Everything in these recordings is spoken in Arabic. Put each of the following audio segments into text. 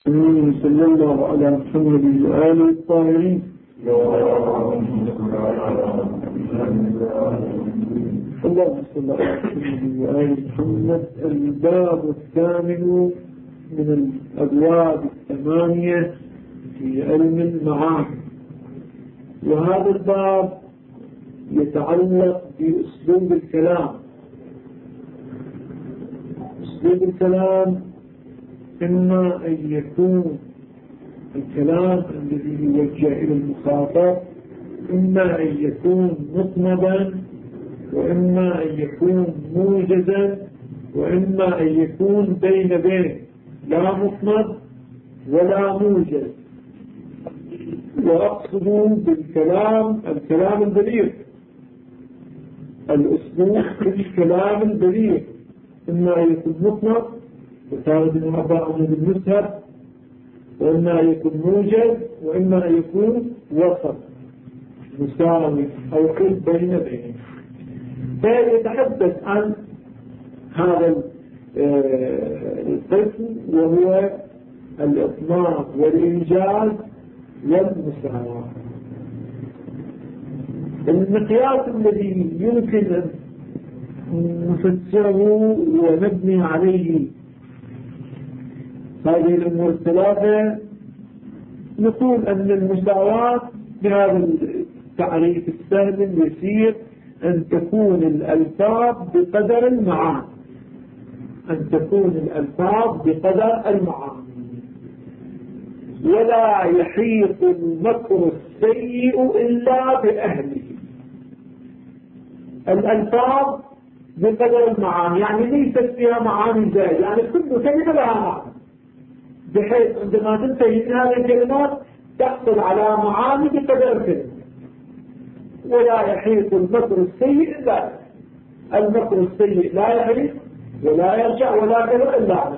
صلى الله على محمد وآله الطاهرين. اللهم صل على محمد وآل محمد. الباب الثامن من الأبواب الثمانية في علم المعاني، وهذا الباب يتعلق بأسلوب الكلام. أسلوب الكلام إما أن يكون الكلام الذي يوجه إلى المخاطب إما أن يكون مطمدا، وإما أن يكون موجزا، وإما أن يكون بين لا مطمد ولا موجز. وأقصد بالكلام الكلام البليغ، الأسلوب بالكلام البليغ، إما أن يكون مطمد وثابت المرضى بالمسهب، وإما أن يكون موجز، وإما أن يكون وسط مساوي أو كل بين. فيتحدث عن هذا القسم وهو الإطلاق والإيجاز والمساواة. المقياس الذي يمكن أن نفسره ونبني عليه هذه الأمور الثلاثة، نقول أن المساواة بهذا التعريف السهل اليسير أن تكون الألفاظ بقدر المعاني، أن تكون الألفاظ بقدر المعاني، ولا يحيط المكر السيء إلا بأهله. الألفاظ بقدر المعاني يعني ليست فيها معاني زائدة، يعني كل كلمة لها معنى، بحيث عندما تنتهي من هذه الكلمات تحصل على معاني بقدر الكلمة. ولا يحيط المكر السيء إلا المكر السيء لا يحيط ولا يرجع ولا كذا إلا عنه.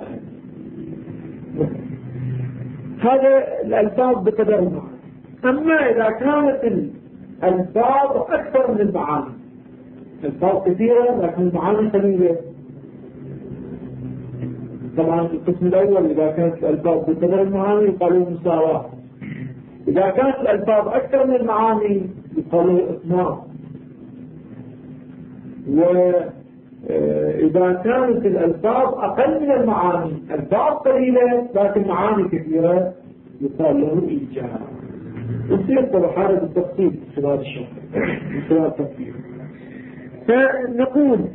هذا الألفاظ بقدر المعاني. أما إذا كانت الألفاظ أكثر من المعاني، الألفاظ كثيرة لكن المعاني قليلة، طبعا القسم الأول إذا كانت الألفاظ بقدر المعاني يقالوا مساواة، إذا كانت الألفاظ أكثر من المعاني يقالوا إطمار، وإذا كانت الألفاظ أقل من المعاني، ألفاظ قليلة لكن معاني كثيرة، يقال له إيجاز. يصير طبعا هذا بالتفصيل في هذا الشرح في هذا التفصيل. فنقول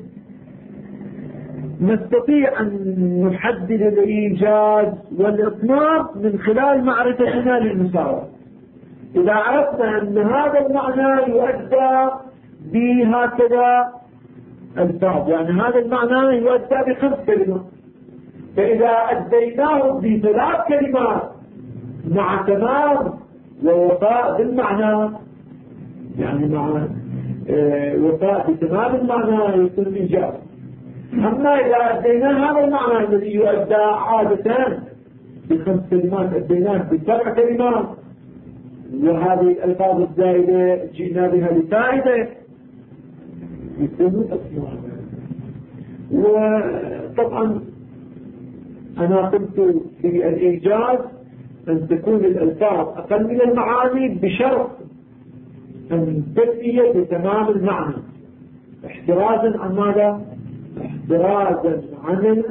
نستطيع أن نحدد الإيجاز والإطمار من خلال معرفتنا للمساواة. إذا عرفنا أن هذا المعنى يؤدى بهكذا الفاظ، يعني هذا المعنى يؤدى ب5 كلمات، فإذا أديناه ب3 كلمات مع تمام ووفاء بالمعنى، يعني مع وفاء بتمام المعنى يكون الإيجاز. أما إذا أدينا هذا المعنى الذي يؤدى عادة ب5 كلمات أديناه ب7 كلمات، وهذه الألفاظ الزائدة جئنا بها لفائدة، يكون أسماء. وطبعا أنا قلت في الإيجاز أن تكون الألفاظ أقل من المعاني بشرط أن تأتي بتمام المعنى، احترازا عن ماذا؟ احترازا عن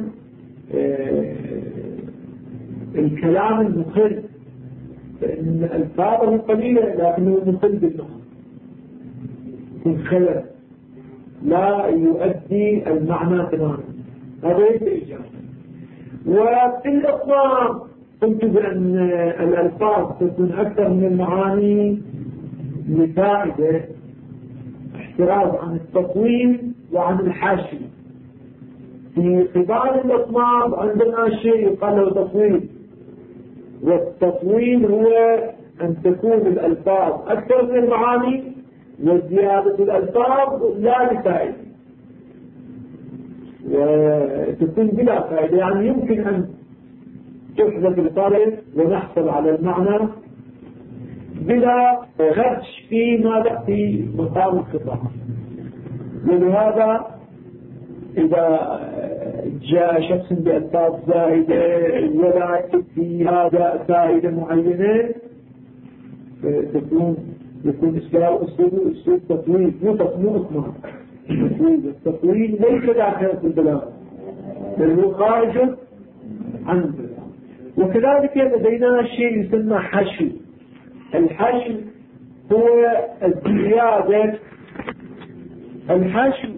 الكلام المخل، فإن ألفاظه قليلة لكنه مخل بالمعنى، يكون خلل لا يؤدي المعنى تماما، هذا الإيجاز. وفي الإطلاق قلت بأن الألفاظ تكون أكثر من المعاني لفائدة، احتراز عن التطويل وعن الحاشية. في قبال الإطلاق عندنا شيء يقال له تطويل، والتطويل هو أن تكون الألفاظ أكثر من المعاني وزيادة الألفاظ لا لفائدة، وتكون بلا فائدة، يعني يمكن أن تحذف الطالب ونحصل على المعنى بلا خدش في مقام الخطاب. ولهذا إذا جاء شخص بألفاظ زائدة ولا في هذا زائدة معينة يكون أسلوب تطويل مو إطمار. التطويل ليس داخل في البلاغة بل هو خارج عن البلاغة. وكذلك لدينا شيء يسمى حشو. الحشو هو الزيادة. الحشو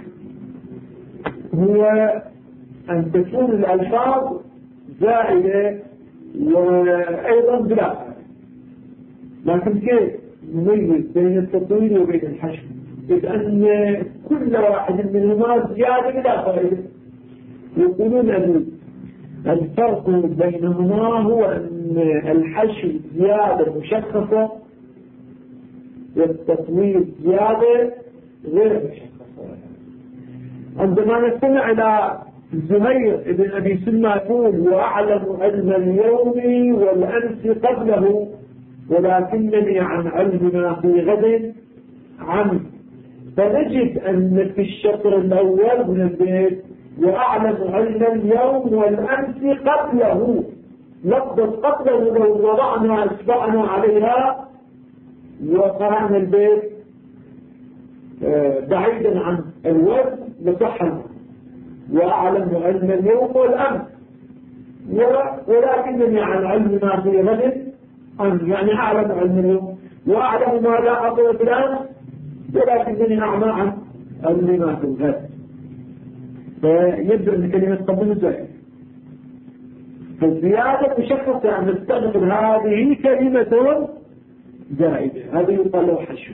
هو أن تكون الألفاظ زائدة وأيضا بلاغة. لكن كيف نميز بين التطويل وبين الحشو؟ إذ أن كل واحد منهما زيادة بلا فائدة. يقولون أن الفرق بينهما هو أن الحشو زيادة مشخصة والتطويل زيادة غير مشخصة. عندما نستمع إلى زهير ابن أبي سلمى يقول وأعلم علم اليوم والأمس قبله ولكنني عن علمنا في غد عنه، فنجد أن في الشطر الأول من البيت وأعلم علم اليوم والأمس قبله، لفظة قبله لو وضعنا أسبقنا عليها وقرأنا البيت بعيدا عن الوزن لصحنا وأعلم علم اليوم والأمس ولكنني عن علمنا في غد عنه، يعني أعلم علم اليوم وأعلم ما لا حصل في الأمس ولكنني أعمى عن علمنا في الغد. فيبدو أن كلمة قبل زائد. فالزيادة مشخصة أن نستخدم هذه كلمة زائدة، هذا يقال له حشو.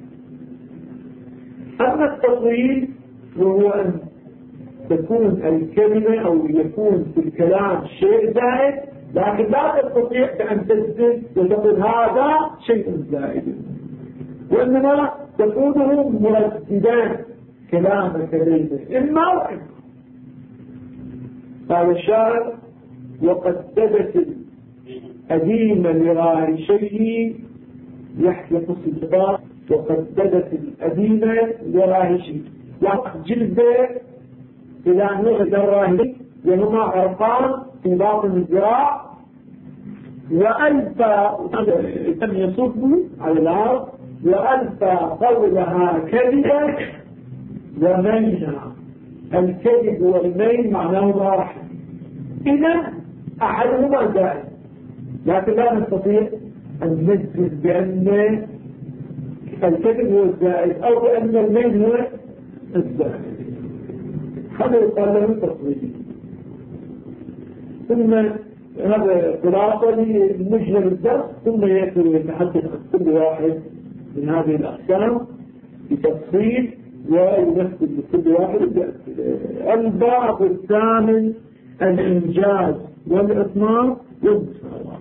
أما التطويل وهو أن تكون الكلمة أو يكون في الكلام شيء زائد لكن لا تستطيع أن تزد وتقول هذا شيء زائد، وإنما تقوله مرددان كلامك ليس إما وإما. قال الشاعر وقددت الأديم لغار شيء يحلق الصداق وقددت الأديم لغار شيء، وقد جلده إلى نغد الراهي وهما عرقان في باطن الذراع وألفى تم يصب على الأرض وألفى قولها كذبا ومينا. الكذب والمين معناه واحد، إذا أحدهما زائد، لكن لا نستطيع أن نجزم بأن الكذب هو الزائد أو بأن المين هو الزائد. هذا يقال له تصويري. ثم هذا خلاصة لمجمل الدرس، ثم يأتي ويتحدث عن كل واحد من هذه الأقسام بتفصيل ويمثل لكل واحد. الباب الثامن الإنجاز والإطمار والمساواة.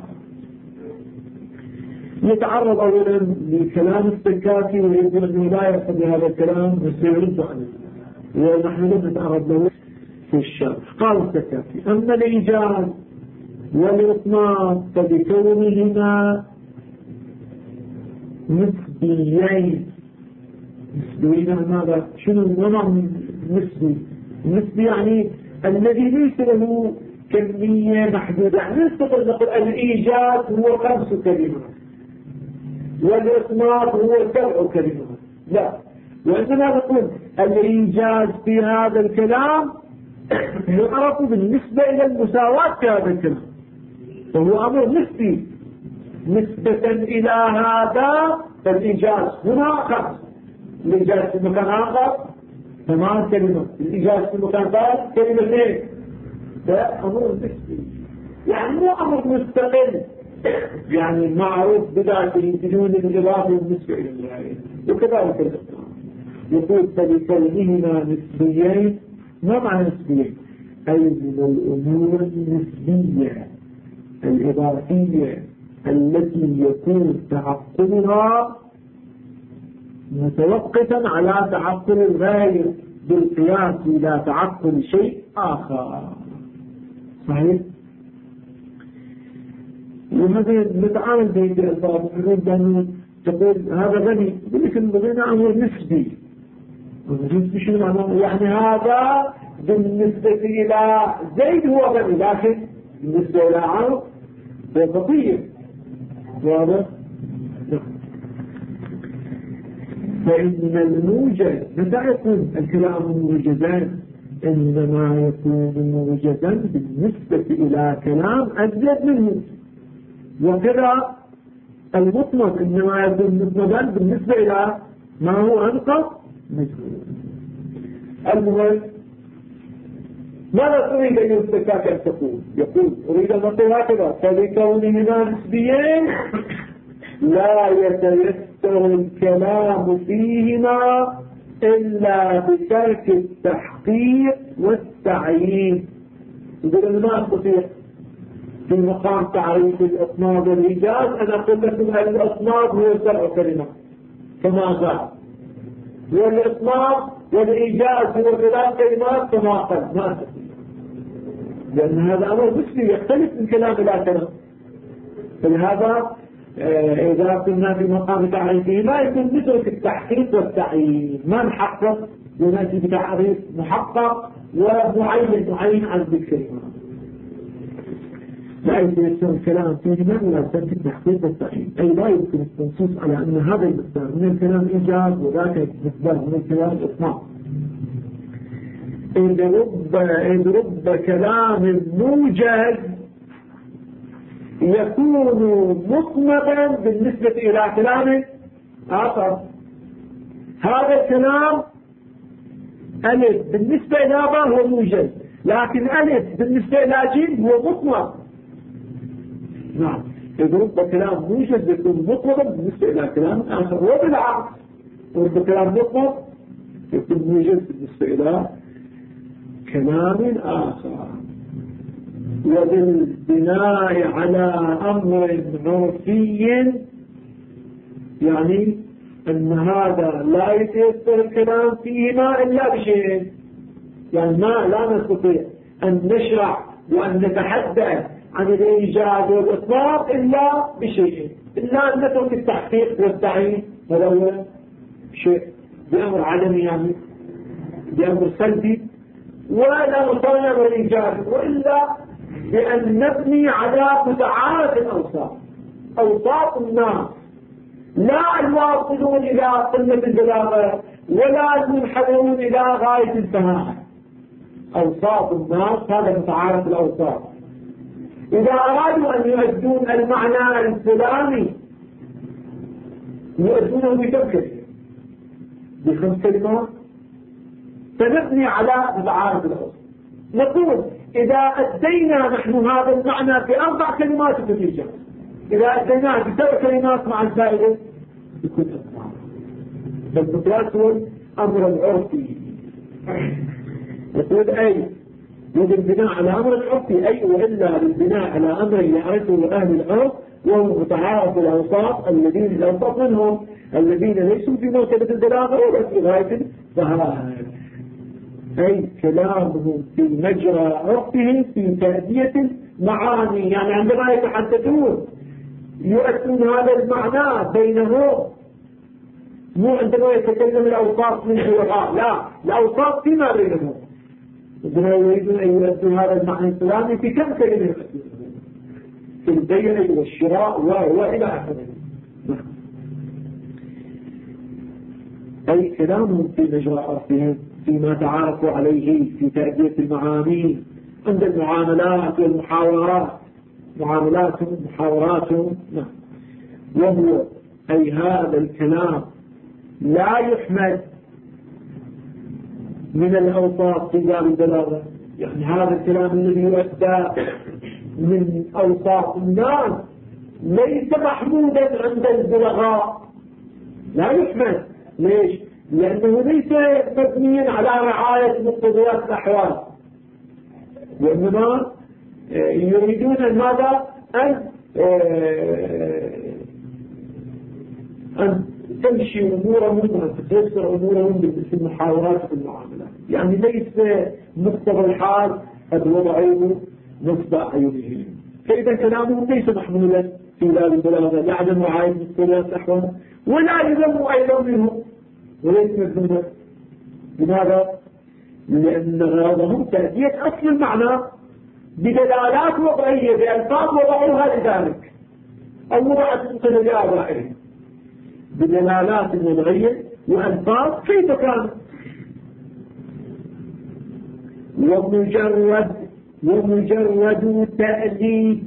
يتعرض أولا لكلام السكاكي ويقول أنه لا يرفض هذا الكلام وسيرد عنه، ونحن لم نتعرض له في الشرح. قال السكاكي أما الإنجاز والإطمار فبكونهما نسبيين. نسبيين ماذا؟ شنو النوع النسبي؟ النسبي يعني الذي ليس له كمية محدودة. يعني نستطيع نقول الإيجاز هو 5 كلمات والإطمار هو 7 كلمات، لا، وإنما نقول الإيجاز في هذا الكلام يعرف بالنسبة إلى المساواة في هذا الكلام، فهو أمر نسبي نسبة إلى هذا. فالإيجاز هنا 5، الإيجاز في مكان آخر 8 كلمات، الإيجاز في مكان ثالث 2 كلمات. ده أمر نسبي، يعني مو أمر مستقل يعني معروف بذاته بدون الإضافة بالنسبة إلى الغاية. وكذلك الإطمار يقول فبكونهما نسبيين. ما معنى نسبيين؟ أي من الأمور النسبية الإضافية التي يكون تعقلها متوقفا على تعقل الغاية بالقياس إلى تعقل شيء آخر. صحيح؟ وهذا نتعامل به بالألفاظ. نقول تقول هذا غني، لكن الغنى أمر نسبي. نسبي شنو معناه؟ يعني هذا بالنسبة إلى زيد هو غني، لكن بالنسبة إلى عمرو هو فقير. واضح؟ فإن الموجز متى يكون الكلام موجزا؟ إنما يكون موجزا بالنسبة إلى كلام أزيد منه، وكذا المطلق إنما يكون مطلقا بالنسبة إلى ما هو أنقص منه. المهم ماذا تريد أن يستكاك أن تقول؟ يقول أريد أن أقول هكذا: فلكونهما نسبيين لا يتيسر الكلام فيهما إلا بترك التحقيق والتعيين. يقول ما أستطيع في مقام تعريف الأصناف والإيجاز أنا قلت لكم الأصناف هو 7 كلمات كما قال، والإصناف والإيجاز هو 3 كلمات كما قال. ما أستطيع، لأن هذا أمر مسلم يختلف من كلام إلى كلام. فلهذا إذا كنا في مقام تعريفه ما يكون نترك التحقيق والتعيين، ما نحقق ونأتي بتعريف محقق ومعين عن الكلمة. لا يتيسر الكلام فيه ما لا ترك التحقيق والتعيين، أي لا يمكن التنصيص على أن هذا المقدار من الكلام إيجاز وذاك المقدار من الكلام إطلاق. إذ رب كلام موجز يكون مطلقا بالنسبة إلى كلام آخر. هذا الكلام ألف بالنسبة إلى با هو موجز، لكن ألف بالنسبة إلى جيم هو مطلق. نعم، إذ رب كلام موجز يكون مطلقا بالنسبة إلى كلام آخر، وبالعكس رب كلام مطلق يكون موجز بالنسبة إلى كلام آخر. وبالبناء على أمر عرفي يعني أن هذا لا يتيسر الكلام فيهما إلا بشيء، يعني لا نستطيع أن نشرع وأن نتحدث عن الإيجاز والإطلاق إلا بشيء، إلا أن نترك التحقيق والتعيين. هذا هو شيء بأمر عدمي، يعني بأمر سلبي، ولا نصنع الإيجاز، وإلا بأن نبني على متعارف الأوصاف، أوصاف الناس، لا الواصلون إلى قمة البلاغة ولا المنحدرون إلى غاية الفهاء. أوصاف الناس هذا متعارف الأوصاف. إذا أرادوا أن يؤدون المعنى الفلاني يؤدونه بكم كلمة؟ ب5 كلمات. فنبني على متعارف الأوصاف، نقول إذا أدينا نحن هذا المعنى ب4 كلمات بتيجا، إذا أديناه ب7 كلمات مع الفائدة يكون أسمع. فالمقياس هو أمر العرفي. يقول أي بالبناء على أمر العرفي، أي وإلا بالبناء على أمر يعرفه أهل العرف، وهو متعارف الأوصاف الذين الأوصاف منهم الذين ليسوا في مرتبة البلاغة ولا في غاية الفهاء، أي كلامهم في مجرى عرفهم في تأدية المعاني. يعني عندما يتحدثون يؤدون هذا المعنى بينهم، مو عندما يتكلم الأوصاف من حوار، لا، الأوصاف فيما بينهم. عندما يريدون أن يؤدوا هذا المعنى الفلاني في كم كلمة يؤدونه؟ في البيع والشراء وإلى آخره. أي كلامهم في مجرى عرفهم فيما تعارفوا عليه في تأدية المعاني عند المعاملات والمحاورات، معاملاتهم محاوراتهم. نعم. وهو أي هذا الكلام لا يحمد من الأوصاف في باب البلاغة، يعني هذا الكلام الذي يؤدى من أوصاف الناس ليس محمودا عند البلغاء، لا يحمد. ليش؟ لأنه ليس مبنيا على رعاية مقتضيات الأحوال، وإنما يريدون ماذا؟ أن تمشي أمورهم وأن تتيسر أمورهم في المحاورات وفي المعاملات، يعني ليس مقتضى الحال قد وضعوه نصب أعينهم. فإذا كلامهم ليس محمولا في باب البلاغة لعدم رعاية مقتضيات الأحوال، ولا يذم أيضا منهم وليس مذموما. لماذا؟ لأن غرضهم تأدية أصل المعنى بدلالات وضعية بألفاظ وضعوها لذلك أو وضعت من لآبائهم بدلالات وضعية وألفاظ كيف كان ومجرد تأليف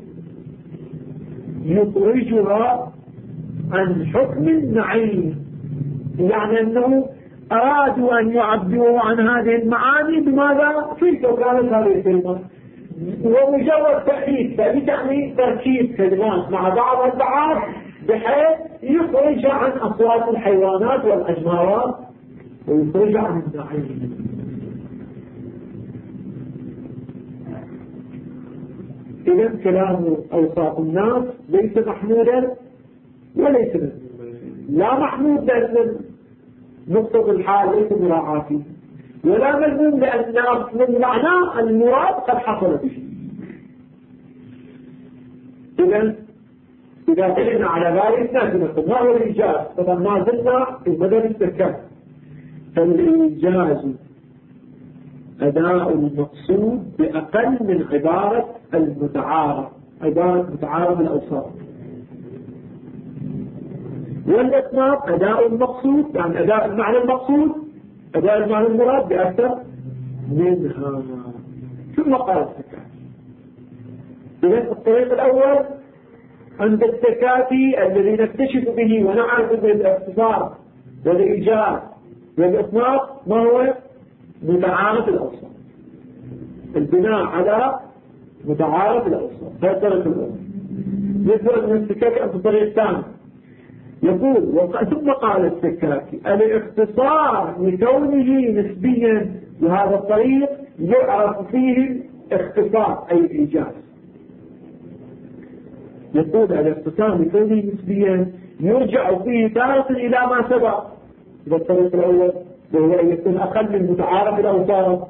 يخرجها عن حكم النعيم، يعني أنه أرادوا أن يعبروا عن هذه المعاني بماذا؟ كيف كانت هذه الكلمات. ومجرد تأليف يعني تركيب كلمات مع بعض البعض بحيث يخرج عن أصوات الحيوانات والأجمارات ويخرج عن النعيم. إذا كلام أوصاف الناس ليس محمودا وليس مذموما. لا محمود لأن نقطة الحال ليس مراعاته، ولا مذموم لأن من معنى المراد قد حصل به. إذا تجدنا على ذلك نقول ما هو الإيجاز؟ طبعا ما زلنا في مدى التكلم. فالإيجاز أداء المقصود بأقل من عبارة المتعارف، عبارة متعارف الأوصاف. والإطلاق أداء المقصود، يعني أداء المعنى المقصود، أداء المعنى المراد بأكثر منها. ثم قال التكافي. إذن الطريق الأول عند التكافي الذي نكتشف به ونعرف بالاختصار والإيجاز والإطلاق ما هو متعارف الأوصاف، البناء على متعارف الأوصاف. هذا الطريق الأول. يذكر أن التكافي عند الطريق الثاني يقول ثم قال السكاكي الاختصار لكونه نسبيا وهذا الطريق يعرف فيه اختصار أي الإيجاز. يقول الاختصار لكونه نسبيا يرجع فيه تارة إلى ما سبق. إذا الطريق الأول وهو أن يكون أقل من متعارف الأوصاف،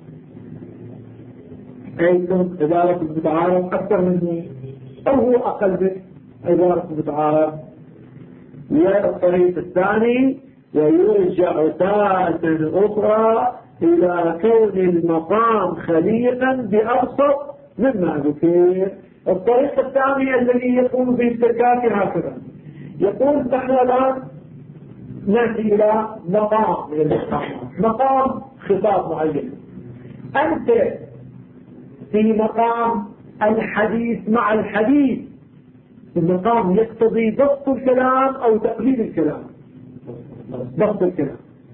أي يكون عبارة المتعارف أكثر منه أو هو أقل من عبارة المتعارف. والطريق الثاني ويرجع تارة أخرى إلى كون المقام خليقا بأبسط مما ذكر. الطريق الثاني الذي يكون في التكافي هكذا يقول نحن الآن نأتي إلى مقام من المقامات، مقام خطاب معين. أنت في مقام الحديث مع الحديث، المقام يقتضي ضبط الكلام أو تقليل الكلام. ضبط الكلام.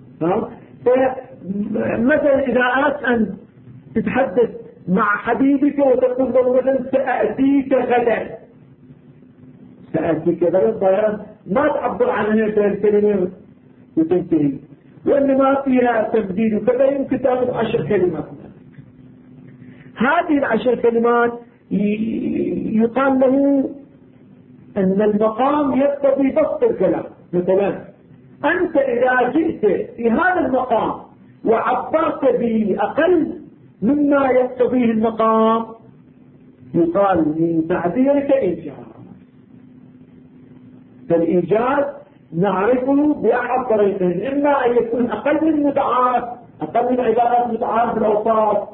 مثلا إذا أردت أن تتحدث مع حبيبك وتقول له مثلا سأأتيك غدا، سأأتيك غدا ما تعبر عن هذه الكلمة وتنتهي، وإنما فيها تبديل وكذا يمكن تأخذ 10 كلمات. هذه ال10 كلمات يقال له أن المقام يقتضي بسط الكلام. مثلا أنت إذا جئت في هذا المقام وعبرت به أقل مما يقتضيه المقام يقال من تعبيرك إيجاز. فالإيجاز نعرفه بأحد طريقين، إما أن يكون أقل من متعارف، أقل من عبارات متعارف الأوصاف،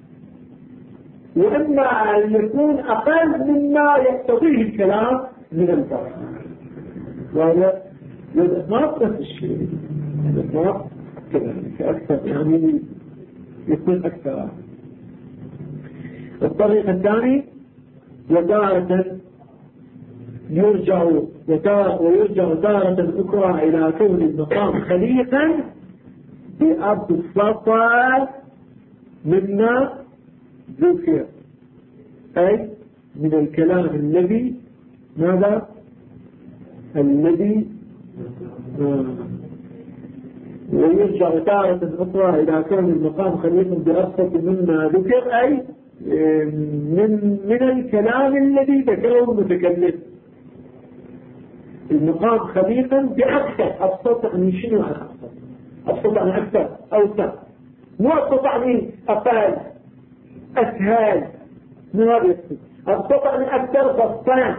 وإما أن يكون أقل مما يقتضيه الكلام من الفرق. وهذا الإطلاق نفس الشيء، الإطلاق كذلك أكثر، يعني يكون أكثر. الطريق الثاني وتارة يرجع ويرجع تارة أخرى إلى كون المقام خليقا بأبسط مما ذكر، أي من الكلام الذي ماذا؟ الذي ويرجع تارة أخرى إلى كون المقام خليقا بأبسط مما ذكر، أي من الكلام الذي ذكره المتكلم. المقام خليقا بأبسط، أبسط يعني شنو عن أبسط؟ أبسط يعني أكثر، أوسع، مو أبسط يعني أقل، أسهل، من هذا يقصد. أبسط يعني أكثر بسطان.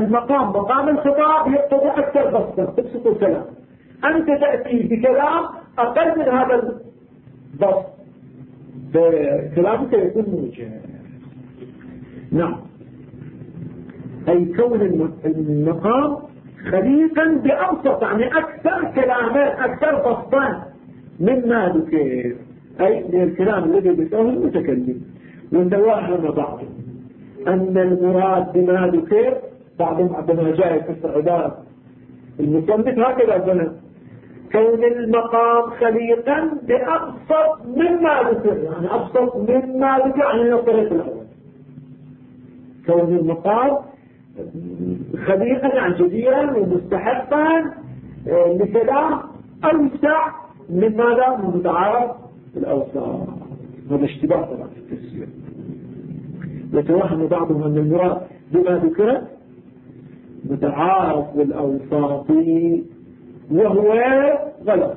مقام الخطاب يقتضي أكثر بسطا، تبسط الكلام. أنت تأتي بكلام أقل من هذا الضبط فكلامك يكون موجه. نعم. أي كون المقام خليقا بأبسط، يعني أكثر كلامات أكثر ضبطا مما ذكر، أي من الكلام الذي ذكره المتكلم. وتوهم بعضهم أن المراد بما ذكر، بعضهم عندما جاء يفسر عبارة المصنف هكذا قال كون المقام خليقا بأبسط مما ذكر، يعني أبسط مما ذكر عن الطريق الأول. كون المقام خليقا يعني جديرا ومستحقا لكلام أوسع من ماذا؟ من متعارف الأوسع. هذا اشتباه طبعا في التفسير. يتوهم بعضهم أن المراد بما ذكر متعارف بالأوساط، وهو غلط.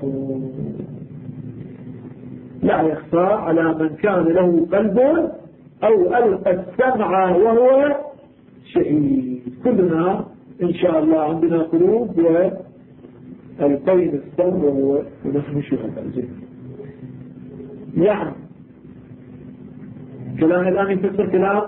لا يخفى على من كان له قلب أو ألقى السمع وهو شهيد. كلنا إن شاء الله عندنا قلوب والقين السمع ونحن شهداء. يعني كلام الآن يفسر كلام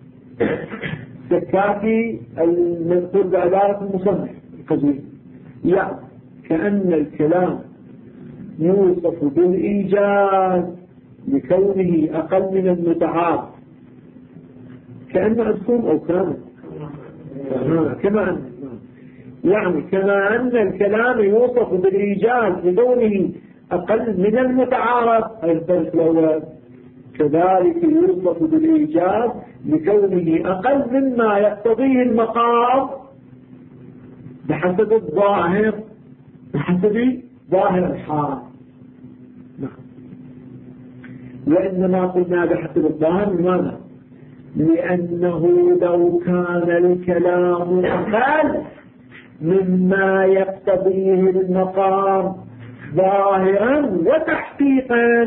سكاكي المنقول بعبارة المصنف القزويني. يعني كأن الكلام يوصف بالإيجاز لكونه أقل من المتعارف، كأن أسكن أو كامل كما أن يعني كما أن الكلام يوصف بالإيجاز لكونه أقل من المتعارف، أي الفرق الأول، كذلك يوصف بالإيجاز لكونه أقل مما يقتضيه المقام بحسب الظاهر، بحسب ظاهر الحال. وإنما قلنا بحسب الظاهر لماذا؟ لأنه لو كان الكلام أقل مما يقتضيه المقام ظاهرا وتحقيقا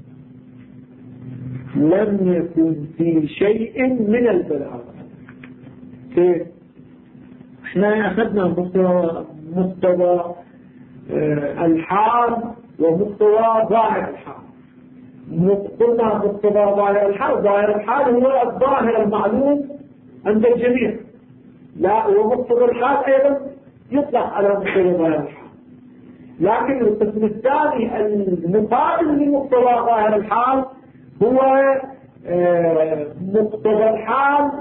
لم يكن في شيء من البلاغة. كيف؟ احنا أخذنا مقتضى الحال ومقتضى ظاهر الحال. قلنا مقتضى ظاهر الحال، ظاهر الحال هو الظاهر المعلوم عند الجميع، لا ومقتضى الحال أيضا يطلق على مقتضى ظاهر الحال. لكن القسم الثاني المقابل لمقتضى ظاهر الحال هو مقتضى الحال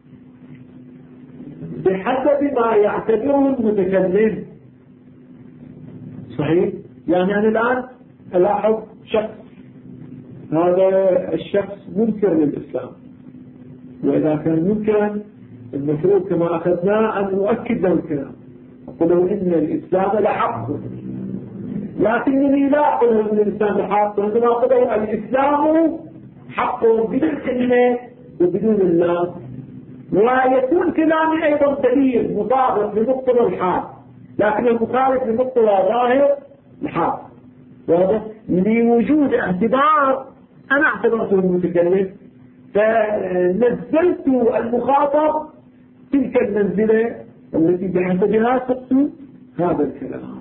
بحسب ما يعتبره المتكلم. صحيح؟ يعني أنا الآن ألاحظ شخص، هذا الشخص منكر للإسلام، وإذا كان منكرا المفروض كما أخذنا أن نؤكد له الكلام، أقول له إن الإسلام لحق، لكنني لا أقول له إن الإسلام لحق، عندما أقول له الإسلام حق بدون كلمة وبدون الله، ويكون كلامي أيضا دليل مطابق لمقتضى الحال لكن المخالف لمقتضى ظاهر الحال. لوجود اعتبار أنا اعتبرته المتكلم فنزلت المخاطب تلك المنزلة التي بحسبها سقط هذا الكلام.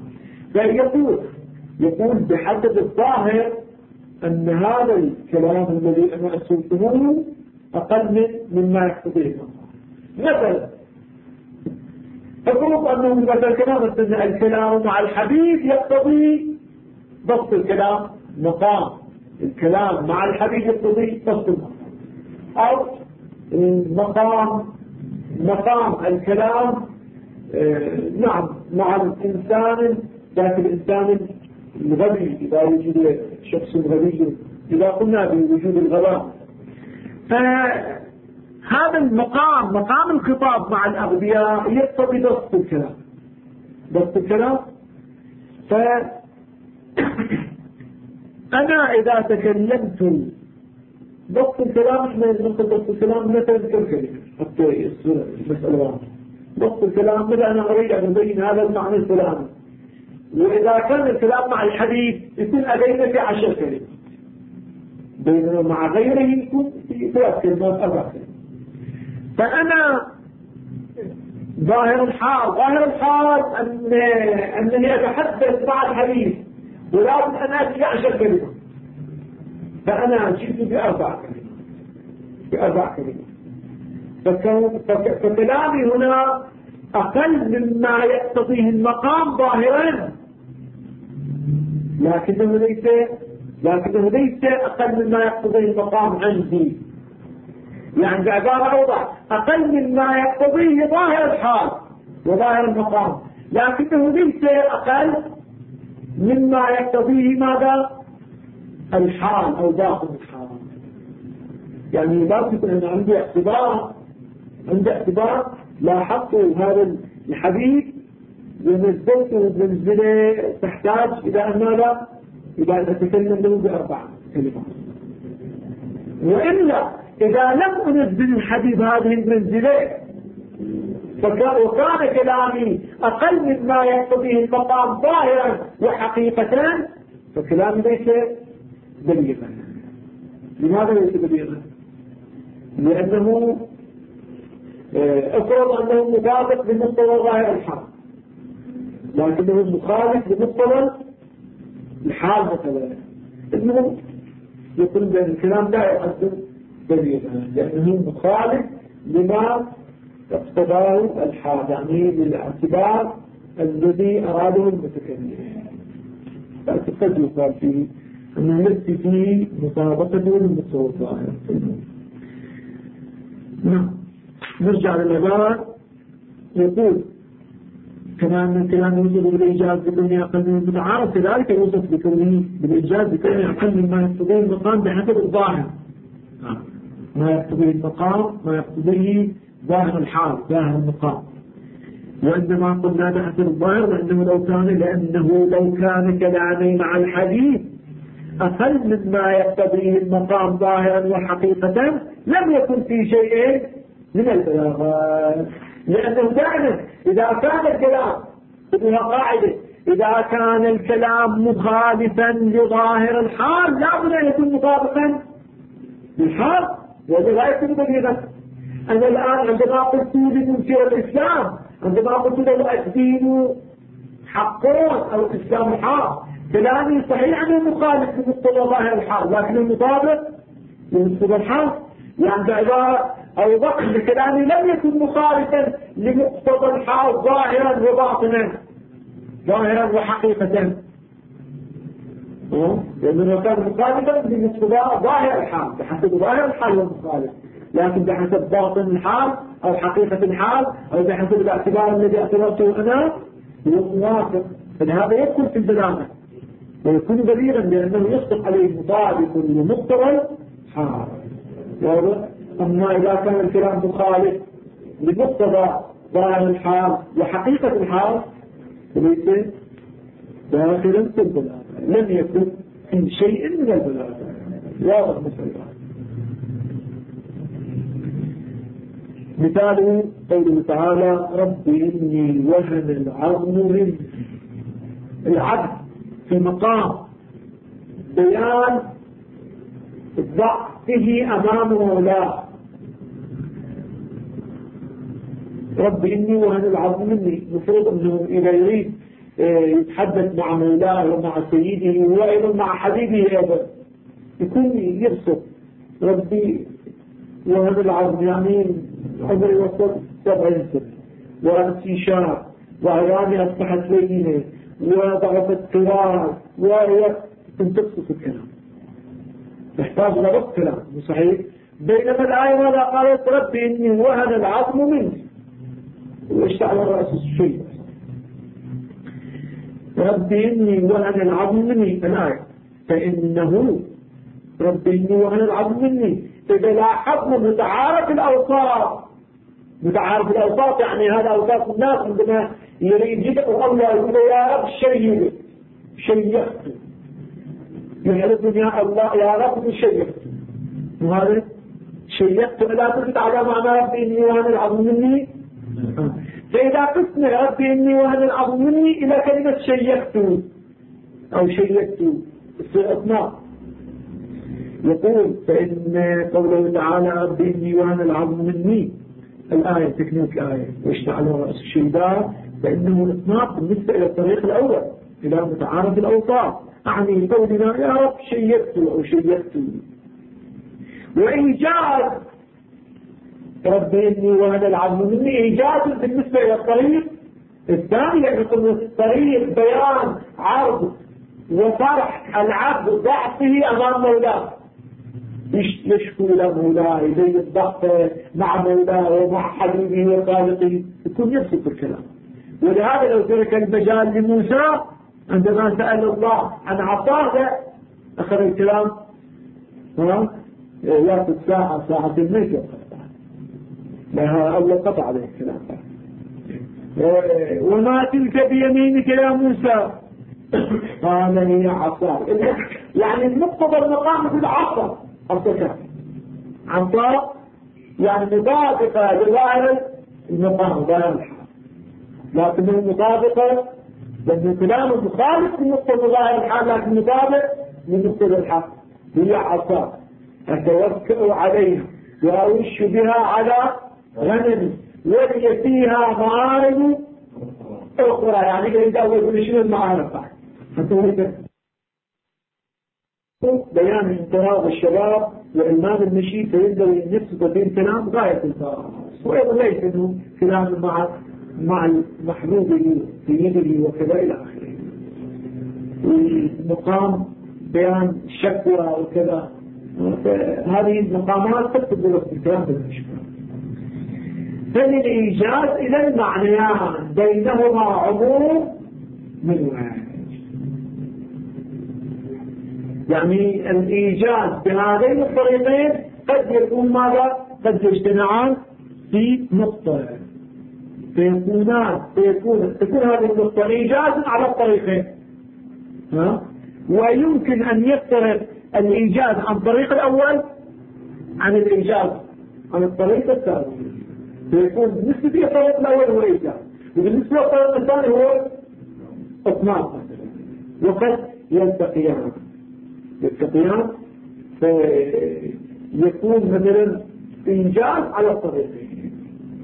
يقول بحسب الظاهر أن هذا الكلام الذي أنا أسلته أقل مما يقتضيه مثلا. فقلت أنه مثل الكلام مع الحبيب يقتضي ضبط الكلام مقام، الكلام مع الحبيب يقتضي ضبط المقام، أو مقام الكلام نعم مع الإنسان ذات الإنسان الغبي إذا وجد شخص غبي، إذا قلنا بوجود الغباء، فهذا المقام مقام الخطاب مع الأغبياء يقتضي ضبط الكلام. أنا إذا تكلمت ضبط الكلام، احنا نقول ضبط الكلام مثلا كالكلمة حتى المسألة واحدة. ضبط الكلام مثلا أنا أريد أن أبين هذا المعنى الفلاني، وإذا كان الكلام مع الحديث يكون أبين في 10 كلمات، بينما مع غيره يكون في 3 كلمات 4 كلمات. فأنا ظاهر الحال أنني أتحدث مع الحديث ولابد أن أتي 10 كلمة، فأنا جئت بأربع كلمات. فكلامي هنا أقل مما يقتضيه المقام ظاهرا، لكنه ليس أقل مما يقتضيه المقام عندي. يعني بعبارة أوضح، أقل مما يقتضيه ظاهر الحال وظاهر المقام، لكنه ليس أقل مما يقتضيه ماذا؟ الحال أو داخل الحال. يعني لا يمكن أن عندي اعتبار لاحظت هذا الحديث ونزلته منزله تحتاج إلى أن ماذا؟ إلى أن أتكلم له ب4 كلمات. وإلا إذا لم أنزل الحديث هذه المنزلة وكان كلامي أقل مما يقتضيه المقام ظاهرا وحقيقة، فكلامي ليس بليغا. لماذا ليس بليغا؟ لأنه افرض أنه مطابق بمقتضى ظاهر الحال، لكنه مخالف بمقتضى الحال مثلا، انه يقول بأن الكلام لا يعد بليغا لأنه مخالف لما اقتضاه الحال، يعني للاعتبار الذي أراده المتكلم. فقد يقال فيه أنه ليس فيه مطابقة للمقتضى الظاهر. نرجع للعبارة. يقول كما أن الكلام يوصف بالإيجاز بكونه أقل من المتعارف، كذلك يوصف بالإيجاز بكونه أقل مما يقتضيه المقام بحسب الظاهر، ما يقتضيه المقام ما يقتضيه ظاهر الحال ظاهر المقام. وإنما قلنا بحسب الظاهر لأنه لو كان كلامي مع الحديث أقل مما يقتضيه المقام ظاهرا وحقيقة لم يكن في شيء من البلاغات. لأنه دائما إذا كان الكلام بدها قاعدة، إذا كان الكلام مخالفا لظاهر الحال لا بد أن يكون مطابقا للحال وهذا لا يكون بليغا. أنا الآن عندما قلت لمنكر الإسلام، عندما قلت له الدين حقون أو الإسلام حق، كلامي صحيح أنه مخالف لمقتضى ظاهر الحال لكنه مطابق لمقتضى الحال. يعني بعبارة أو ضقل بكلامي لم يكن مخالفا لمقتضى الحال ظاهرا وباطنا ظاهرا وحقيقة، لأنه كان مخالفا لمقتضى ظاهر الحال بحسب ظاهر الحال والمخالف، لكن بحسب باطن الحال أو حقيقة الحال أو بحسب الاعتبار الذي اعتبرته أنا هو موافق. فهذا يدخل في البلاغة ويكون بليغا لأنه يصدق عليه مطابق لمقتضى الحال. واضح؟ أما إذا كان الكلام مخالف لمقتضى ظاهر الحال وحقيقة الحال فليس داخلا في البلاغة، لم يكن في شيء من البلاغة. واضح مثاله قوله تعالى رب إني وهن العظم مني. العبد في مقام بيان ضعفه أمام مولاه. رب إني وهن العظم مني، مفروض أنه إذا يريد يتحدث مع مولاه ومع سيده وأيضا مع حبيبه أيضا يكون يرسل ربي وهن العظم، يعني عمري وصل 70 سنة ورأسي شاب وعياني أصبحت لينة وضعفت قرار كنت تقصص الكلام تحتاج لرب كلام صحيح. بينما الآية ماذا قالت ربي إني وهن العظم مني واشتعل الرأس الشيء. ربي إني وهن العظم مني الآية، فإنه ربي إني وهن العظم مني إذا لاحظنا متعارف الأوساط يعني هذا أوساط الناس عندما يريد يدعو الله يقول يا رب شيخت يعرفني يا الله يا رب شيخت، وهذا شيخت لا تزد على معنى ربي إني وهن العظم مني. فإذا قسنا ربي إني وهن العظم مني إلى كلمة شيخت أو شيخت استثناء، يقول فإن قوله تعالى ربي إني وهن العظم مني الآية تكنيك الآية واشتعل رأس الشيداء، فإنه الإطلاق بالنسبة إلى الطريق الأول إلى متعارف الأوصاف، أعني قولنا يا رب شيدت أو شيدت. وإيجاز رب إني وهذا العظم مني إيجاز بالنسبة إلى الطريق الثاني، يقول الطريق بيان عرض وطرح العبد ضعفه أمام مولاه، يشكو له مولاه، يبين الضغط مع مولاه ومع حبيبه وخالقه، يكون يبسط الكلام. ولهذا لو ترك المجال لموسى عندما سأل الله عن عصاه أخذ الكلام يأخذ ساعة الميت لها الله قطع عليه الكلام. وما تلك بيمينك يا موسى؟ قال هي عصاي. يعني المقتضى المقام في العصا الصكاك عصا، يعني مطابقة لظاهر المقام ظاهر الحال، لكن المطابقة لأن كلام المخالف لمقتضى ظاهر الحال لكن مطابق لمقتضى الحال. هي عصا أتوكأ عليها وأوش بها على غنمي ولي فيها معارض أخرى. يعني إذا أول شنو المعارض بيان انتهاء الشباب وإلمام المشي فينبغي أن يبسط بين كلام غاية الفراغ، وأيضا ليس أنه كلام مع المحبوب في يده وكذا إلى آخره. المقام بيان الشكوى وكذا، هذه المقامات تكتب في الكلام بالمشكلة. فللإيجاز إلى المعنيان بينهما عموم من واحد. يعني الإيجاز بهذين الطريقين قد يكون ماذا؟ قد يجتمعان في نقطة، تكون هذه النقطة إيجاز على الطريقين، ويمكن أن يفترق الإيجاز عن الطريق الأول عن الإيجاز عن الطريق الثاني، فيكون بالنسبة للطريق الأول هو إيجاز، وبالنسبة للطريق الثاني هو إطلاق، وقد يلتقيان فيكون مثلا إنجاز على الطريقين.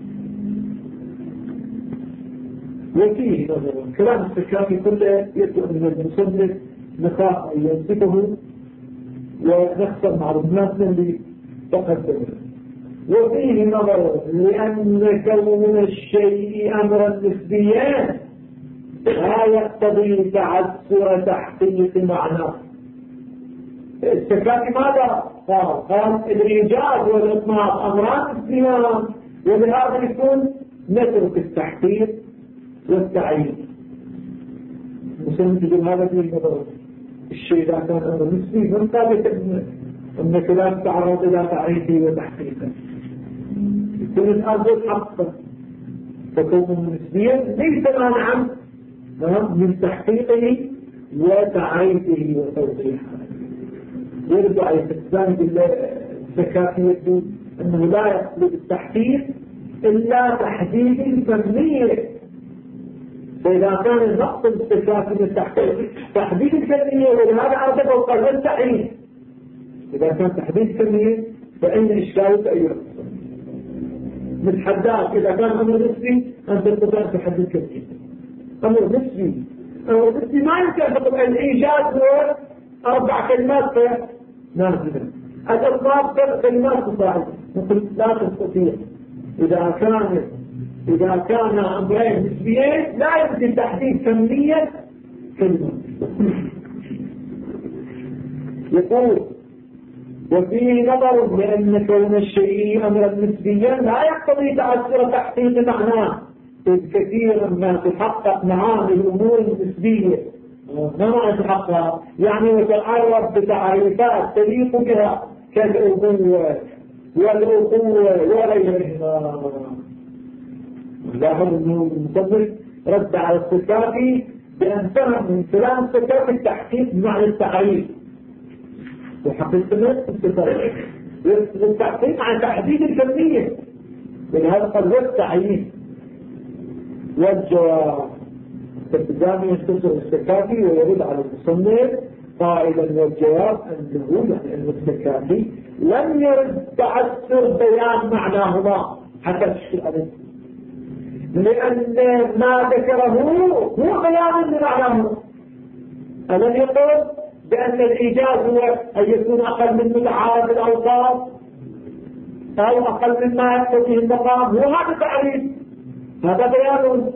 وفيه نظر كلام السكاكي كله يدعو من المصنف نخاف أن ينصفه ونخسر مع الناس اللي تقدمه. وفيه نظر لأن كون الشيء أمرا نسبيا لا يقتضي تعذر تحقيق معناه. السكاكي ماذا قال الإيجاز والإطلاق أمران نسبيان، ولهذا يكون نترك التحقيق والتعيين. مسلم تقول هذا فيه نظر الشيء إذا كان أمر نسبي من ثابت أنك لا تتعرض إلى تعريفه وتحقيقه، يكون الأرض حقا، فكون نسبيا ليس مانعا من تحقيقه وتعريفه وتوضيحه. يرجع يستثنى بالسكاكي يقول أنه لا يقصد التحقيق إلا تحديد كمية. فإذا كان النقص السكاكي التحقيق تحديد الكمية، ولهذا أعتبر قرر التحريف. إذا كان تحديد كمية فإن إشكالك أيضا متحداك. إذا كان أمر نسبي أنت تستطيع تحديد كمية. أمر نسبي ما يمكن أن تقول الإيجاز هو 4 كلمات نازلة، الإطلاق 3 كلمات تصاعد، نقول لا تستطيع. إذا كان أمرين نسبيين لا يمكن تحديد كمية كلمة. يقول وفيه نظر لأن كون الشيء أمرا نسبيا لا يقتضي تعذر تحقيق معناه، إذ كثيرا ما تحقق معاني الأمور النسبية ما يتحقق يعني وتعرف بتعريفات تليق بها كالأبوة والأخوة وغيرها. لاحظ أنه المصدر رد على السكاكي بأن فهم من كلام السكاكي التحقيق معنى التعريف وحقيقة التحقيق عن تحديد الكمية، ولهذا قال والتعيين والجواب. فالتزامي يختصر السكاكي ويرد على المصنف قائلا والجواب أنه يعني أن السكاكي لم يرد تعسر بيان معناهما حتى تشكل عليه، لأن ما ذكره هو بيان لمعناه، ألم يقل بأن الإيجاز هو أن يكون أقل من متعارف الأوصاف أو أقل مما يقتضيه المقام؟ هو هذا التعريف، هذا بيان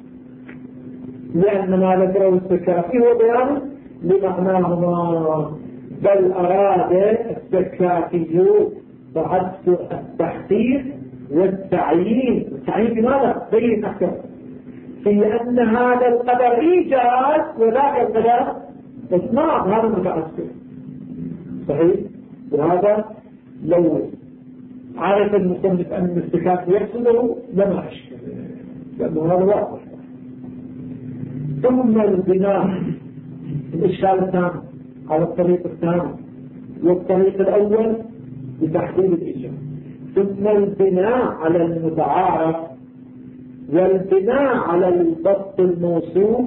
لأن ما ذكره السكافي هو بيان لمعناهما. بل أراد السكافي بعد التحقيق والتعيين. التعيين بماذا؟ بين أكثر في أن هذا القدر إيجاز وذاك القدر إطلاق، هذا متأثر صحيح. وهذا لو عرف المصنف أن الاستكاف يحصله لما أشكل، لأنه هذا واضح. ثم البناء الإشكال الثاني على الطريق الثاني، والطريق الأول بتحديد الإيجاز، ثم البناء على المتعارف والبناء على الضبط الموصوف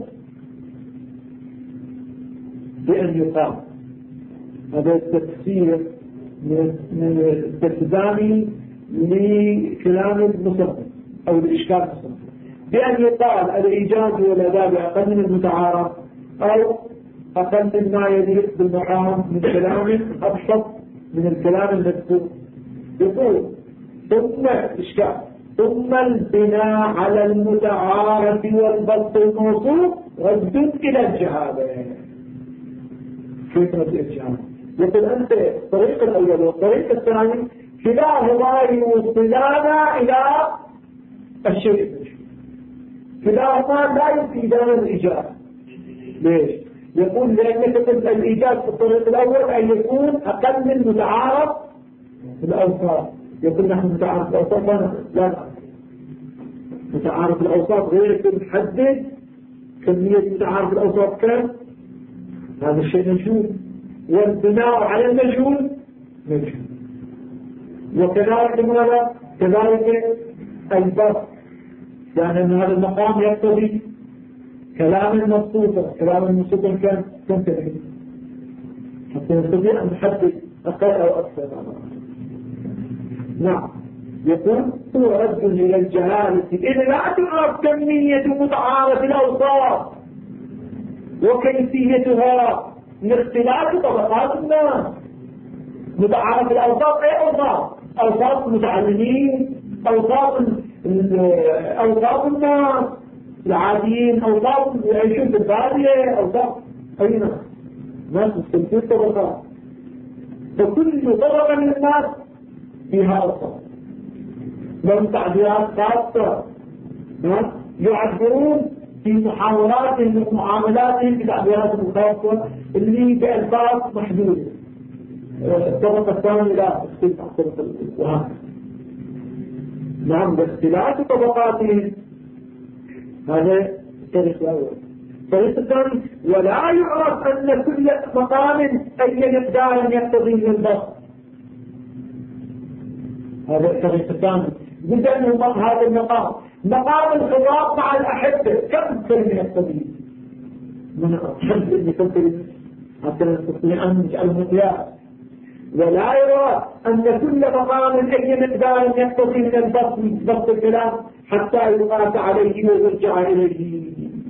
بأن يقام. هذا التفسير من التفداني لكلام المصنف أو الإشكال المصنف، بأن يقال الإيجاز والأداء أقل من المتعارف أو أقل مما يليق بالمقام من كلام أبسط من الكلام المذكور. يقول ثم إشكال ثم البناء على المتعارف والضبط الموصوف رد إلى الجهالة. كيف رد إلى الجهالة؟ يقول أنت الطريق الأول والطريق الثاني كلاهما يوصلان إلى الشيء، كلاهما لا يفيدان الإيجاز. ليش؟ يقول لأنك قلت الإيجاز في الطريق الأول أن يكون أقل من متعارف الأوصاف. يقول نحن متعارف الأوصاف لا متعارف الأوصاف غير تحدد كمية متعارف الأوصاف كم، هذا الشيء مجهول، والبناء على المجهول مجهول. وكذلك ماذا؟ كذلك البر، يعني أن هذا المقام يقتضي كلام المبسوطة، كلام المبسوطة كم تحديد حتى نستطيع أن نحدد أقل أو أكثر. نعم. يقول هو رد إلى الجهالة إذا لا تعرف كمية متعارف الأوصاف وكيفيتها من اختلاف طبقات الناس. متعارف الأوصاف أي أوصاف؟ أوصاف المتعلمين، أوصاف الناس العاديين، أوصاف يعيشون في البادية، أوصاف أي ناس مستمتعين طبقات، فكل طبقة من الناس فيها أوصاف لهم تعبيرات خاصة، يعبرون في محاوراتهم ومعاملاتهم بتعبيرات خاصة اللي بألفاظ محدودة. الطبقة الثانية لا تختلف عن الطبقة الأولى. نعم، باختلاف طبقاتهم. هذا الطريق الأول. الطريق الثاني ولا يعرف أن كل مقام أي مقدار يقتضي من البسط. هذا الطريق الثاني. جدا أنه هذا المقام مقام الخطاب مع الأحبة كم كلمة يقتضي من الحب اللي تنتظر حتى نستطيع أن نجعله مقياس. ولا يرى أن كل مقام أي مقدار يقتضي من البسط الكلام حتى يقاس عليه ويرجع إليه.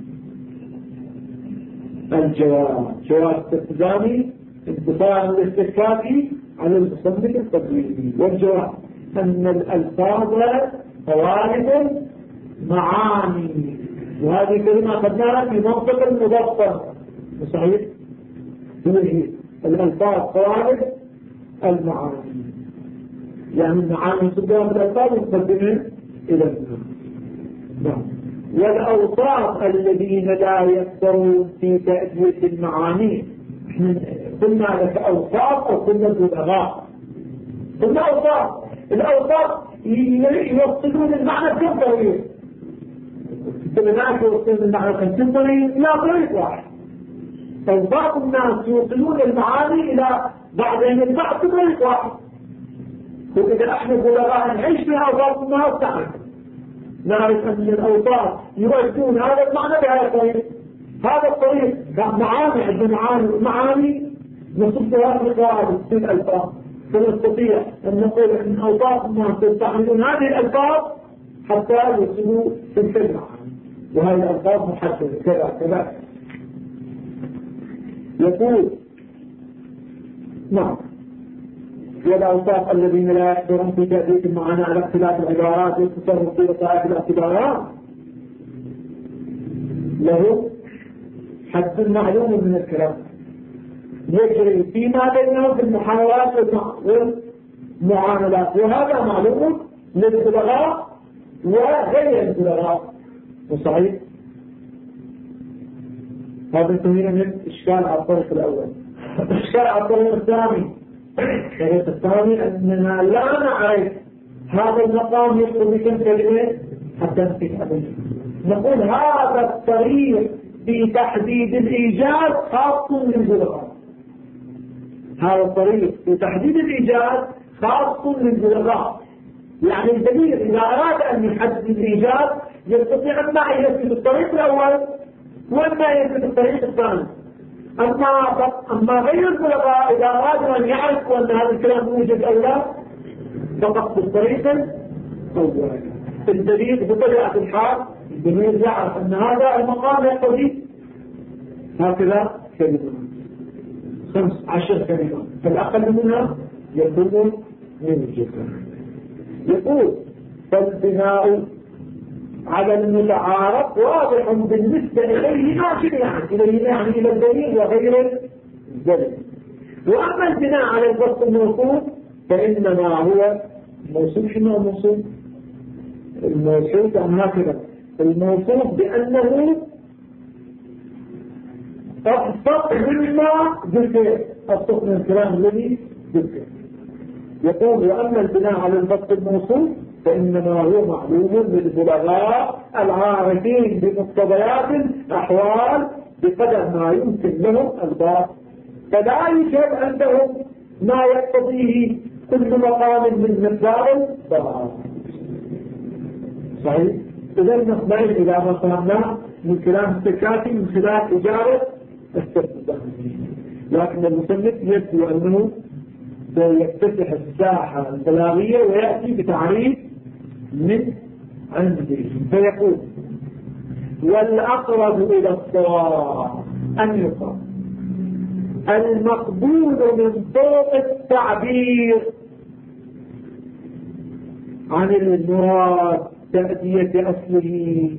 الجواب جواب التفداني انتصار الاستكافي على المصنف التقليدي. والجواب أن الألفاظ طوالب معاني، وهذه كلمة أخذناها في منطق المبطن صحيح. هي الألفاظ طوالب المعاني، يعني المعاني صدام الألفاظ مقدمة إلى المعنى. نعم. والأوصاف الذين لا يقدرون في تأدية المعاني، قلنا لك أوصاف أو قلنا بلغاء. قلنا أوصاف، الأوصاف يوصلون المعنى كم طريق؟ الناس يوصلون المعنى كم طريق؟ لا طريق واحد. أوصاف الناس يوصلون المعاني إلى بعضهم البعض بطريق واحد. وإذا احنا بلغاء نعيش فيها أوصاف الناس نعرف أن الأوصاف يؤدون هذا المعنى بهذا الطريق. هذا الطريق معاني، عندنا معاني نصبها في قواعد في الألفاظ، فنستطيع أن نقول أن أوصاف الناس يستعملون هذه الألفاظ حتى يصلوا تلك المعاني، وهذه الألفاظ محددة كذا كذا. يقول نعم والأوصاف الذين لا يقدرون في تأدية المعنى على اختلاف العبارات والتصرف في وسائل الاعتبارات له حد معلوم من الكلام يجري فيما بينهم في المحاولات والمعاملات، وهذا معلوم للبلغاء وغير البلغاء. وصحيح هذا تميل من إشكال على الطريق الأول. إشكال على الطريق الثاني أننا لا نعرف هذا المقام يقصد بكم كلمة حتى نفيد عليه. نقول هذا الطريق في تحديد الإيجاد خاص للبلغاء. هذا الطريق في تحديد الإيجاد خاص للبلغاء. يعني الدليل إذا أراد أن يحدد الإيجاد يستطيع أما أن يثبت الطريق الأول وأما يثبت الطريق الثاني. أما غير البلغاء إذا أرادوا أن يعرفوا أن هذا الكلام موجد أو لا فقط بالطريق الأول. الدليل بطبيعة الحال الدليل يعرف أن هذا المقام يقتضي هكذا كلمة 15 كلمة فالأقل منها يكون موجدا. يقول فالبناء على المتعارف واضح بالنسبة إليه ماشي يعني إلى الدليل وغير الدليل. وأما البناء على الوصف الموصوف فإنما هو موصوف. شنو الموصوف؟ الموصوف عن هكذا الموصوف بأنه أبسط مما ذكر، أبسط من الكلام الذي ذكر. يقول وأما البناء على الوصف الموصوف فإنما هو معلوم للبلغاء العارفين بمقتضيات الأحوال بقدر ما يمكن لهم الباب، فلا يوجد عندهم ما يقتضيه كل مقام من مقدار الباب. صحيح؟ إذا نقبل إلى ما فهمناه من كلام السكاتي من خلال إجابة السكاتي، لكن المصنف يبدو أنه سيفتتح الساحة البلاغية ويأتي بتعريف من عنده فيقول والأقرب إلى الصواب أن يقال المقبول من طرق التعبير عن المراد تأدية أصله.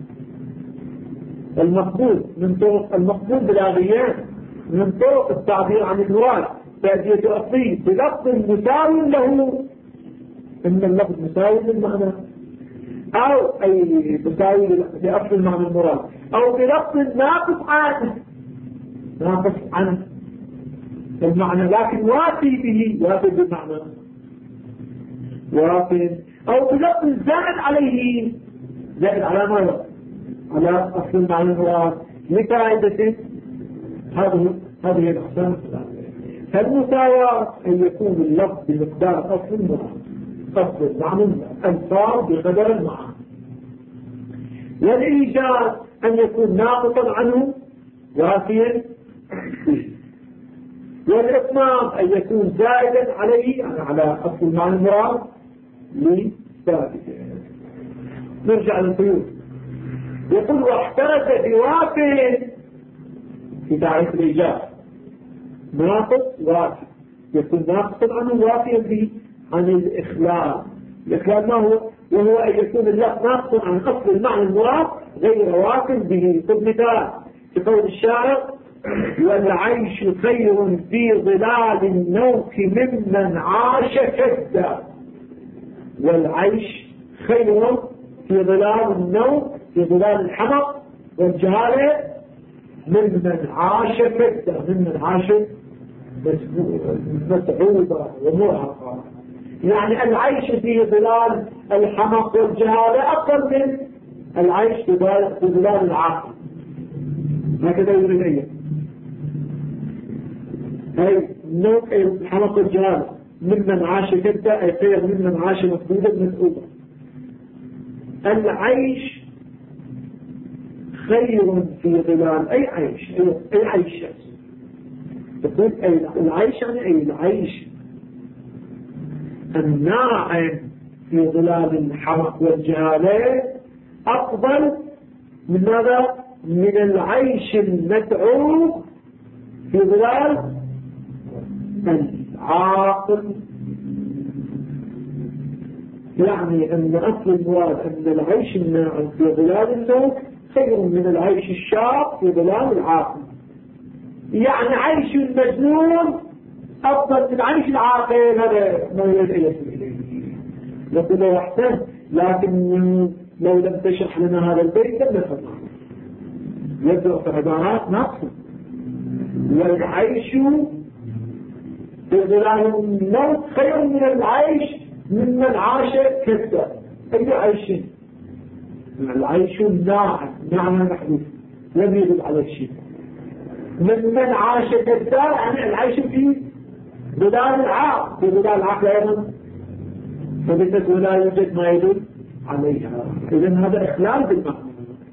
المقبول بلاغيا من طرق التعبير عن المراد تأدية أصله بلفظ مساوي له، إن اللفظ مساوي للمعنى أو أي مساوي لأصل المعنى المراد أو بلفظ ناقص عن المعنى لكن وافي بالمعنى أو بلفظ زائد عليه، زائد على ماذا؟ على أصل المعنى المراد لفائدة هذه الأقسام. فالمساواة أن يكون اللفظ بمقدار أصل المراد، أصل المعنى الفار بقدر المعنى، والإيجاد أن يكون ناقصا عنه وافيا، والإطمام أن يكون زائدا عليه يعني على أصل المعنى المراد لثابته. نرجع للقيود. يقول واحترز بوافٍ في تعريف الإيجاد ناقص وافي، يكون ناقصا عنه وافيا به عن الإخلال. الإخلال ما هو؟ وهو أن يكون اللفظ ناقصا عن أصل المعنى المراد غير واف به. خذ مثال في قول الشاعر والعيش خير في ظلال النوك ممن عاش كدا. والعيش خير في ظلال النوم في ظلال الحمق والجهالة ممن عاش كدا، ممن عاش مسعودة ومرهقة. يعني العيش في ظلال الحمق والجهالة أفضل من العيش في ظلال العاقل. هكذا يريد أي نوع الحمق والجهالة ممن عاش كدا أي خير ممن عاش مسعودة. العيش خير في ظلال أي عيش تقول العيش يعني أي العيش الناعم في ظلال الحمق والجهالة أفضل من ماذا؟ من العيش المتعوب في ظلال العاقل. يعني أن أصل المراد أن العيش الناعم في ظلال الموت خير من العيش الشاق في ظلال العاقل. يعني عيش المجنون أفضل من عيش العاقل، هذا ما يريد أن يصل إليه. نقول له أحسن، لكن لو لم تشرح لنا هذا البيت لم نفهم. يبدأ في عبارات ناقصة. والعيش في ظلال الموت خير من العيش ممن عاش كذا. أي عيش؟ العيش الناعم، نعم محدود لم يدل على الشيء. ممن عاش كذا يعني العيش في ظلال العاق، في ظلال العاق أيضا، فبالنسبة لا يوجد ما يدل عليها. إذن هذا إخلال بالمعنى.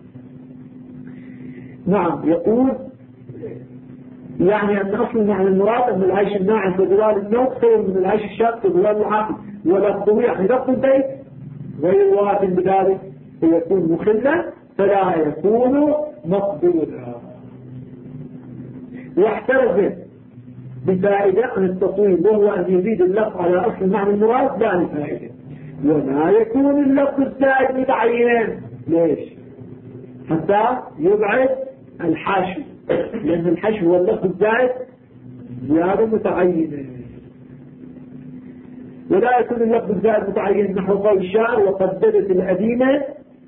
نعم، يقول يعني أن أصل معنى المراد أن العيش الناعم في ظلال الموت خير من العيش الشاق في ظلال العاقل. ولفظه يعني لفظ البيت غير وارد بذلك فيكون مخلا فلا يكون مقبولا. واحترز بفائدة عن التصويب، وهو أن يزيد اللفظ على أصل معنى المراد لا لفائدة، وما يكون اللفظ الزائد متعين. ليش؟ حتى يبعد الحشو، لأن الحشو هو اللفظ الزائد زيادة متعينة. ولا يكون اللفظ الزائد متعين نحو قول الشاعر وقددت الأديمة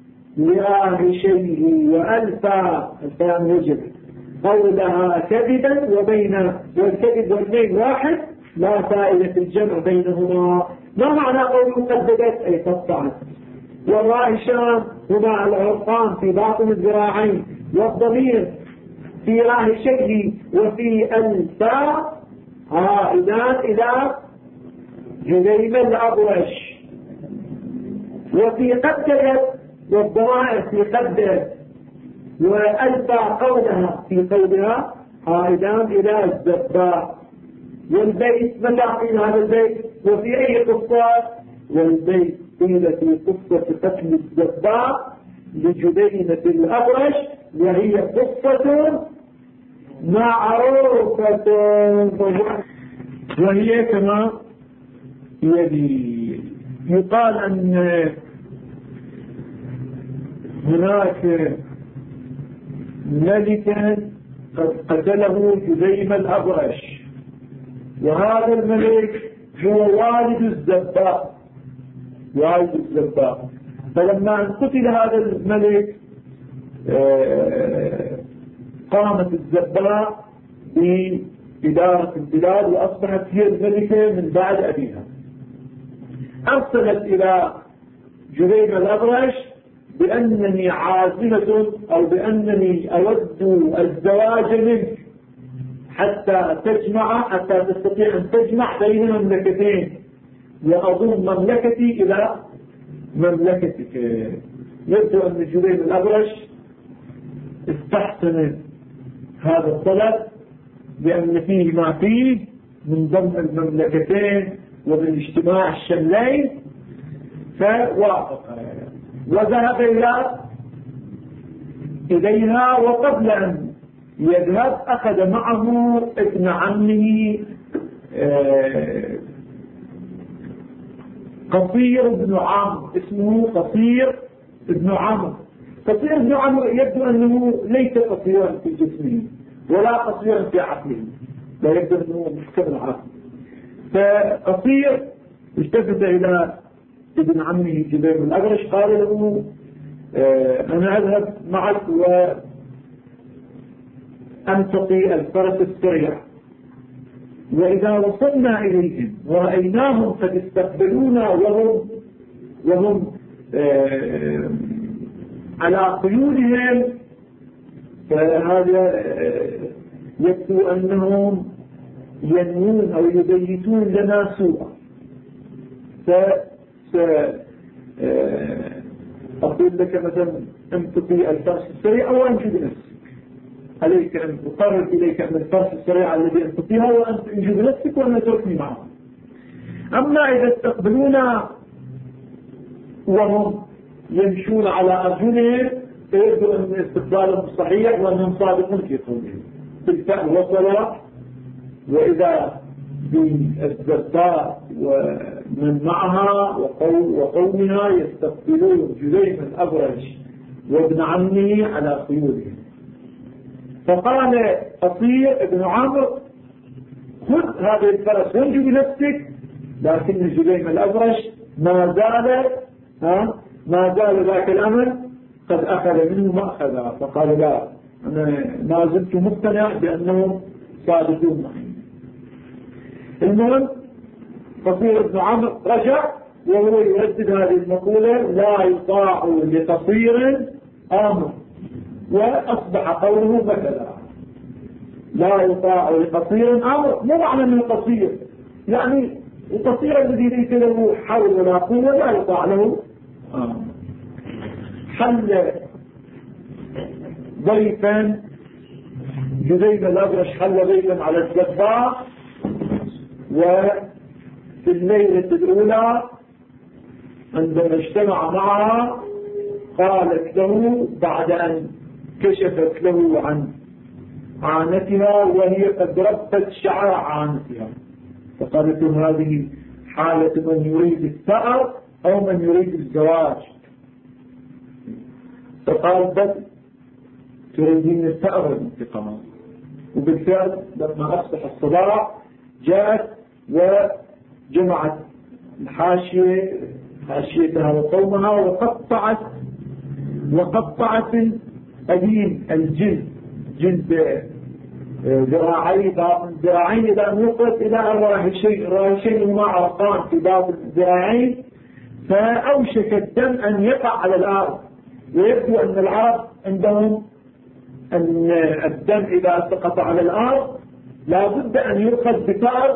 لآهشيه وألفا الفان وجب قولها كذبا، وبين والكذب والميل واحد لا فائدة الجمع بينهما. ما معنى قول قددت؟ أي قطعت. والراهشان هما العرقان في باطن الذراعين، والضمير في راهشيه وفي ألفا عائدان إلى جذيم الأبرش. وفي قدرت والضمائر في قدرت وألفا قولها في قولها عائدان إلى الزباء. والبيت متى قيل هذا البيت وفي أي قصة؟ والبيت قيل في قصة قتل الزباء لجذيمة الأبرش، وهي قصة معروفة وهي كما يقال أن هناك ملكا قد قتله جذيم الأبرش، وهذا الملك هو والد الزباء. فلما قتل هذا الملك قامت الزباء بإدارة البلاد وأصبحت هي الملكة من بعد أبيها. أرسلت إلى جذيم الأبرش بأنني عازمة أو بأنني أود الزواج منك حتى تستطيع أن تجمع بين مملكتين، وأضم مملكتي إلى مملكتك. يبدو أن جذيم الأبرش استحسن هذا الطلب لأن فيه ما فيه من ضم المملكتين ومن اجتماع الشملين، فوافق وذهب إليها. وقبل أن يذهب أخذ معه ابن عمه قصير بن عمرو، اسمه قصير بن عمرو. قصير بن عمرو يبدو أنه ليس قصيرا في جسمه ولا قصيرا في عقله، لا يبدو أنه محكم العقل. فقصير التفت إلى ابن عمه جذيم الأبرش قال له أنا أذهب معك وأنتقي الفرس السريع، وإذا وصلنا إليهم ورأيناهم قد استقبلونا وهم على خيولهم، فهذا يبدو أنهم ينمون أو يبيتون لنا سوءا. أقول لك مثلا انتقي الفرس السريع أو أنجب نفسك، عليك أن أقرب إليك أن الفرس السريع الذي أنتقيها وأن تنجب نفسك وأن تركني معه. أما إذا استقبلونا وهم يمشون على أرجلهم فيبدو أن استقبالهم صحيح وأنهم صادقون في قولهم. بالفعل وصل، وإذا بالزبداء ومن معها وقومها يستقبلون جذيم الأبرج وابن عمه على خيولهم. فقال قصير ابن عمرو خذ هذه الفرس وانجو بنفسك، لكن جذيم الأبرج ما زال ذاك الأمر قد أخذ منه ما أخذ. فقال لا، أنا ما زلت مقتنع بأنهم صادقون معي. المهم قصير ابن عمرو رجع وهو يردد هذه المقولة: لا يطاع لقصير آمر. وأصبح قوله مثلا: لا يطاع لقصير آمر، مو معنى أنه قصير يعني القصير الذي ليس له حول ولا قوة لا يطاع له آمر. حل ضيفا جذيم الأبرش، حل ضيفا على الزباء، وفي الليلة الأولى عندما اجتمع معها قالت له بعد أن كشفت له عن عانتها وهي قد ربت شعر عانتها، فقالت له: هذه حالة من يريد الثأر أو من يريد الزواج. فقال: بل تريدين الثأر والانتقام. وبالفعل لما أصبح الصباح جاءت وجمعت حاشيتها وقومها وقطعت الأدين جلد ذراعي ذراعين إذا نقلت إلى الراهشين هما عرقان في بعض الذراعين، فأوشك الدم أن يقع على الأرض. ويبدو أن العرب عندهم أن الدم إذا سقط على الأرض لا بد أن يؤخذ بثأر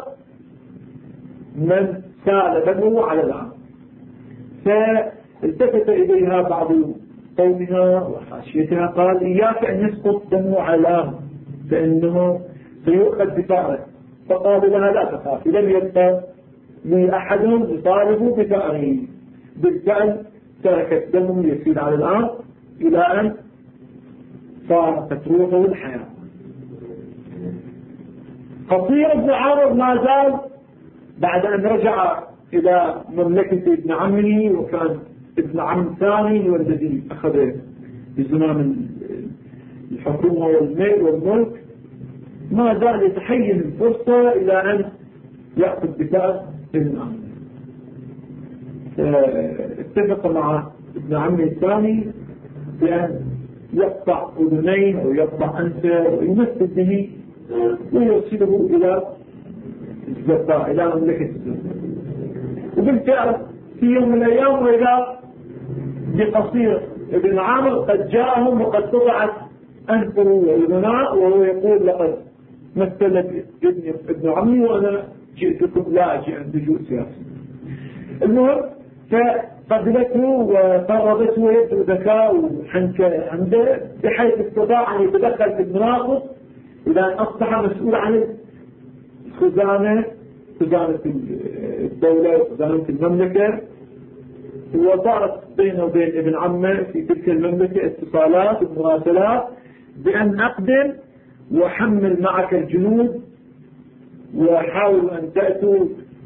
من سال دمه على الأرض. فالتفت إليها بعض قومها وحاشيتها قال: إياك أن يسقط دمه على الأرض فإنه سيؤخذ بثأره. فقال لها: لا تخافي، لم يبقى لي أحدهم يطالب بثأره. بالفعل تركت دمه يسيل على الأرض إلى أن صارت روحه الحياة. قصير ابن عمرو ما زال بعد أن رجع إلى مملكة ابن عمه، وكان ابن عم ثاني والذي أخذ بزمام الحكومة والملك، ما زال يتحين الفرصة إلى أن يأخذ بثأر ابن عمه. اتفق مع ابن عمه الثاني بأن يقطع أذنين أو يقطع أنفه ويمثل به ويرسله إلى الزباء، إلى مملكة الزباء. وبالفعل في يوم من الأيام وإذا بقصير ابن عمرو قد جاءهم وقد قطعت أنفه وأذناه، وهو يقول: لقد مثلت ابن عمي وأنا جئتكم لا أجي عند لجوء سياسي. المهم فقبلته وقربته ويبدو ذكاء وحنكة عنده بحيث استطاع أن يتدخل في المناقص إلى أن أصبح مسؤول عن خزانة الدولة وخزانة المملكة. وصارت بينه وبين ابن عمه في تلك المملكة اتصالات ومراسلات بأن أقدم وحمل معك الجنود وحاولوا أن تأتوا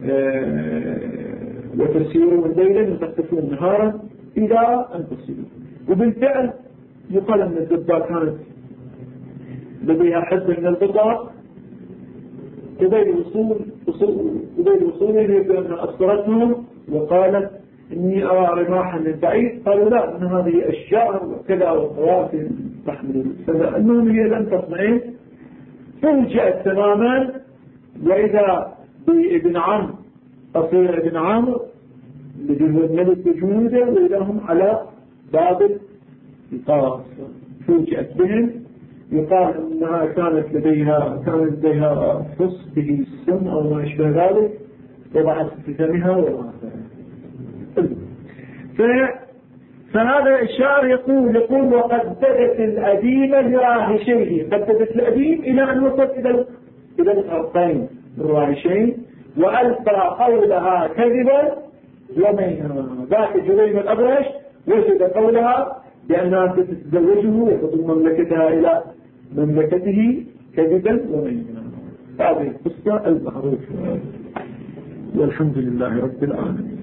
وتسيروا الليلا وتختفون نهارا إلى أن تصيروا. وبالفعل يقال أن الزباء كانت لديها حزب من البضاء. قبيل وصولهم بأن أصدرتهم وقالت: إني أرى رماحا من بعيد. قالوا: لا، إن هذه أشجار وكذا وطوافل تحمل السماء، إنهم هي لم تصنعين. فوجئت تماما، وإذا بابن عم قصير ابن عمرو الذي هو الملك بجنوده وإذا هم على باب القاص. فوجئت بهم. يقال أنها كانت لديها فص به السم أو ما أشبه ذلك، وضعت في فمها وماتها. فهذا الشاعر يقول: وقددت الأديم لراهشيه. قددت الأديم إلى أن وصلت إلى الأرضين الراهشين، وألقى قولها كذبا ومينا. ذاك جذيم الأبرش وجد قولها بأنها تتزوجه وتضم مملكتها إلى مملكته كذبا ومينا. هذه القصة المعروفة، والحمد لله رب العالمين.